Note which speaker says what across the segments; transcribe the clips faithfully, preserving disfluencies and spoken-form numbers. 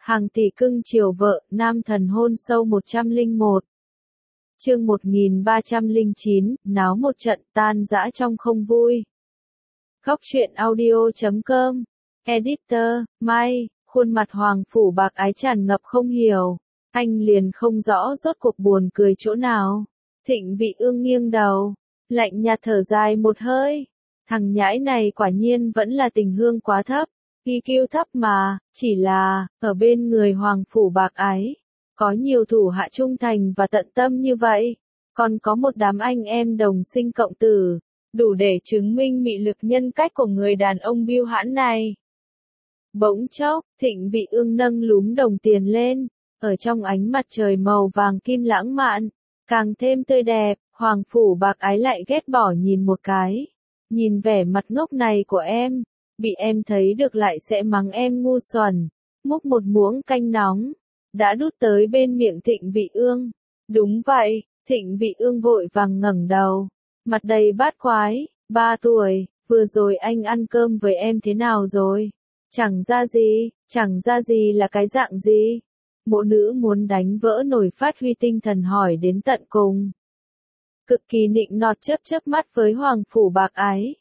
Speaker 1: Hàng tỷ cưng chiều vợ, nam thần hôn sâu một trăm lẻ một. Chương một nghìn ba trăm lẻ chín, náo một trận tan rã trong không vui. Góc truyện audio chấm com. Editor, Mai, khuôn mặt Hoàng Phủ Bạc Ái tràn ngập không hiểu. Anh liền không rõ rốt cuộc buồn cười chỗ nào. Thịnh Vị Ương nghiêng đầu, lạnh nhạt thở dài một hơi. Thằng nhãi này quả nhiên vẫn là tình hương quá thấp. i kiu thấp mà, chỉ là, ở bên người Hoàng Phủ Bạc Ái, có nhiều thủ hạ trung thành và tận tâm như vậy, còn có một đám anh em đồng sinh cộng tử, đủ để chứng minh mị lực nhân cách của người đàn ông bưu hãn này. Bỗng chốc, Thịnh Vị Ương nâng lúm đồng tiền lên, ở trong ánh mặt trời màu vàng kim lãng mạn, càng thêm tươi đẹp. Hoàng Phủ Bạc Ái lại ghét bỏ nhìn một cái, nhìn vẻ mặt ngốc này của em. Bị em thấy được lại sẽ mắng em ngu xuẩn. Múc một muỗng canh nóng, đã đút tới bên miệng Thịnh Vị Ương. Đúng vậy, Thịnh Vị Ương vội vàng ngẩng đầu, mặt đầy bát quái. Ba tuổi, vừa rồi anh ăn cơm với em thế nào rồi? Chẳng ra gì, chẳng ra gì là cái dạng gì? Mộ nữ muốn đánh vỡ nổi phát huy tinh thần hỏi đến tận cùng. Cực kỳ nịnh nọt chớp chớp mắt với Hoàng Phủ Bạc Ái.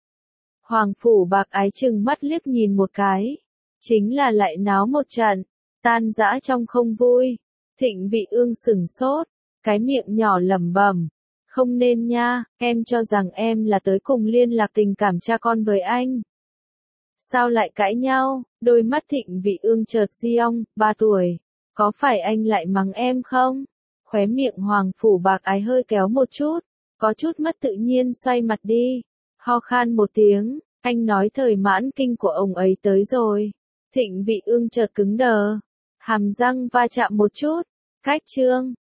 Speaker 1: Hoàng Phủ Bạc Ái chừng mắt liếc nhìn một cái, chính là lại náo một trận, tan rã trong không vui. Thịnh Vị Ương sửng sốt, cái miệng nhỏ lẩm bẩm, không nên nha, em cho rằng em là tới cùng liên lạc tình cảm cha con với anh. Sao lại cãi nhau? Đôi mắt Thịnh Vị Ương chợt giong, ba tuổi, có phải anh lại mắng em không? Khóe miệng Hoàng Phủ Bạc Ái hơi kéo một chút, có chút mất tự nhiên xoay mặt đi. Ho khan một tiếng, anh nói thời mãn kinh của ông ấy tới rồi. Thịnh Vị Ương chợt cứng đờ, hàm răng va chạm một chút. Cách chương,